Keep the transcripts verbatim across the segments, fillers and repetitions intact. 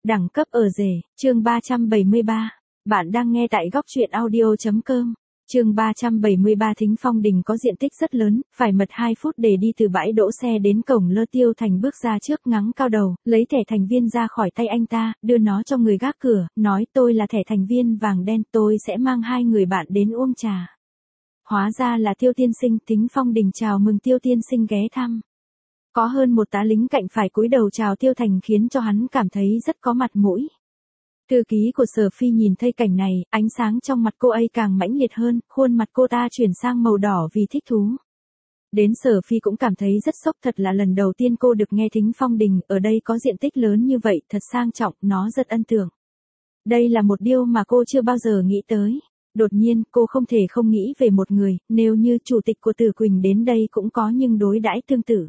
Đẳng cấp ở rể, chương ba trăm bảy mươi ba. Bạn đang nghe tại góc truyện audio.com. Chương ba trăm bảy mươi ba. Thính Phong Đình có diện tích rất lớn, phải mất hai phút để đi từ bãi đỗ xe đến cổng lơ. Tiêu Thành bước ra trước, ngắng cao đầu, lấy thẻ thành viên ra khỏi tay anh ta, đưa nó cho người gác cửa, nói tôi là thẻ thành viên vàng đen, tôi sẽ mang hai người bạn đến uống trà. Hóa ra là Tiêu tiên sinh. Thính Phong Đình chào mừng Tiêu tiên sinh ghé thăm. Có hơn một tá lính cạnh phải cúi đầu chào Tiêu Thành khiến cho hắn cảm thấy rất có mặt mũi. Thư ký của Sở Phi nhìn thấy cảnh này, ánh sáng trong mặt cô ấy càng mãnh liệt hơn, khuôn mặt cô ta chuyển sang màu đỏ vì thích thú. Đến Sở Phi cũng cảm thấy rất sốc, thật là lần đầu tiên cô được nghe Thính Phong Đình ở đây có diện tích lớn như vậy, thật sang trọng, nó rất ấn tượng. Đây là một điều mà cô chưa bao giờ nghĩ tới. Đột nhiên, cô không thể không nghĩ về một người, nếu như chủ tịch của Tử Quỳnh đến đây cũng có nhưng đối đãi tương tự.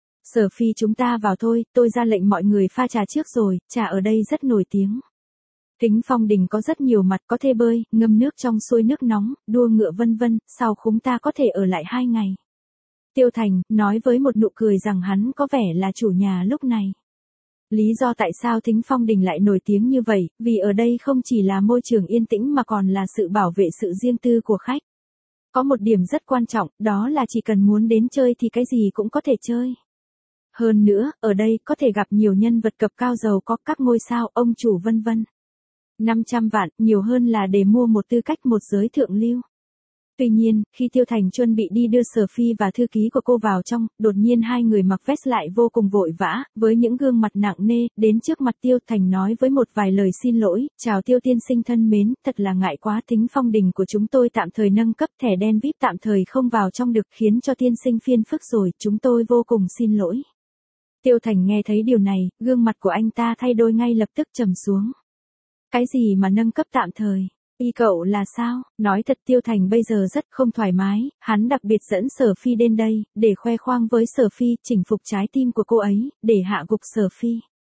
Sở Phi, chúng ta vào thôi, tôi ra lệnh mọi người pha trà trước rồi, trà ở đây rất nổi tiếng. Thính Phong Đình có rất nhiều mặt, có thể bơi, ngâm nước trong suối nước nóng, đua ngựa vân vân, sau khúng ta có thể ở lại hai ngày. Tiêu Thành nói với một nụ cười rằng hắn có vẻ là chủ nhà lúc này. Lý do tại sao Thính Phong Đình lại nổi tiếng như vậy, vì ở đây không chỉ là môi trường yên tĩnh mà còn là sự bảo vệ sự riêng tư của khách. Có một điểm rất quan trọng, đó là chỉ cần muốn đến chơi thì cái gì cũng có thể chơi. Hơn nữa, ở đây có thể gặp nhiều nhân vật cấp cao giàu có, các ngôi sao, ông chủ vân vân. năm trăm vạn, nhiều hơn là để mua một tư cách một giới thượng lưu. Tuy nhiên, khi Tiêu Thành chuẩn bị đi đưa Sở Phi và thư ký của cô vào trong, đột nhiên hai người mặc vest lại vô cùng vội vã, với những gương mặt nặng nề, đến trước mặt Tiêu Thành nói với một vài lời xin lỗi, chào Tiêu tiên sinh thân mến, thật là ngại quá, Thính Phong Đình của chúng tôi tạm thời nâng cấp, thẻ đen vi ai pi tạm thời không vào trong được, khiến cho tiên sinh phiền phức rồi, chúng tôi vô cùng xin lỗi. Tiêu Thành nghe thấy điều này, gương mặt của anh ta thay đổi ngay lập tức trầm xuống. Cái gì mà nâng cấp tạm thời? Y cậu là sao? Nói thật, Tiêu Thành bây giờ rất không thoải mái, hắn đặc biệt dẫn Sở Phi đến đây, để khoe khoang với Sở Phi, chinh phục trái tim của cô ấy, để hạ gục Sở Phi.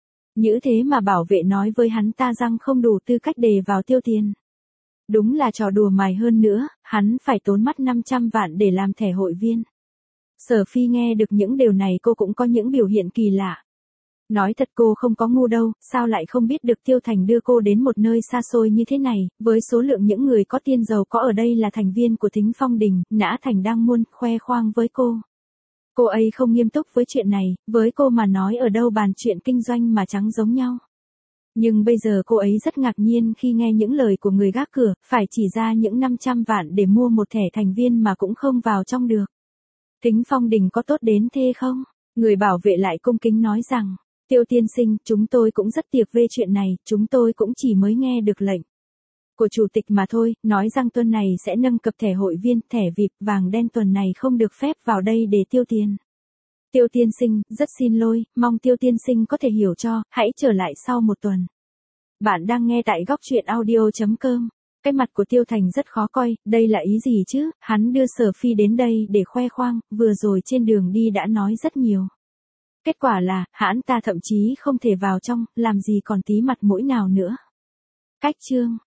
Như thế mà bảo vệ nói với hắn ta rằng không đủ tư cách để vào tiêu tiền. Đúng là trò đùa mài, hơn nữa, hắn phải tốn mất năm trăm vạn để làm thẻ hội viên. Sở Phi nghe được những điều này cô cũng có những biểu hiện kỳ lạ. Nói thật cô không có ngu đâu, sao lại không biết được Tiêu Thành đưa cô đến một nơi xa xôi như thế này, với số lượng những người có tiền giàu có ở đây là thành viên của Thính Phong Đình, Nã Thành đang muốn khoe khoang với cô. Cô ấy không nghiêm túc với chuyện này, với cô mà nói ở đâu bàn chuyện kinh doanh mà chẳng giống nhau. Nhưng bây giờ cô ấy rất ngạc nhiên khi nghe những lời của người gác cửa, phải chỉ ra những năm trăm vạn để mua một thẻ thành viên mà cũng không vào trong được. Thính Phong Đình có tốt đến thế không? Người bảo vệ lại cung kính nói rằng, Tiêu tiên sinh, chúng tôi cũng rất tiếc về chuyện này, chúng tôi cũng chỉ mới nghe được lệnh của chủ tịch mà thôi, nói rằng tuần này sẽ nâng cấp thẻ hội viên, thẻ vi ai pi vàng đen tuần này không được phép vào đây để tiêu tiền. Tiêu tiên sinh, rất xin lỗi, mong Tiêu tiên sinh có thể hiểu cho, hãy trở lại sau một tuần. Bạn đang nghe tại góc truyện audio.com. Cái mặt của Tiêu Thành rất khó coi, đây là ý gì chứ, hắn đưa Sở Phi đến đây để khoe khoang, vừa rồi trên đường đi đã nói rất nhiều. Kết quả là, hắn ta thậm chí không thể vào trong, làm gì còn tí mặt mũi nào nữa. Cách chương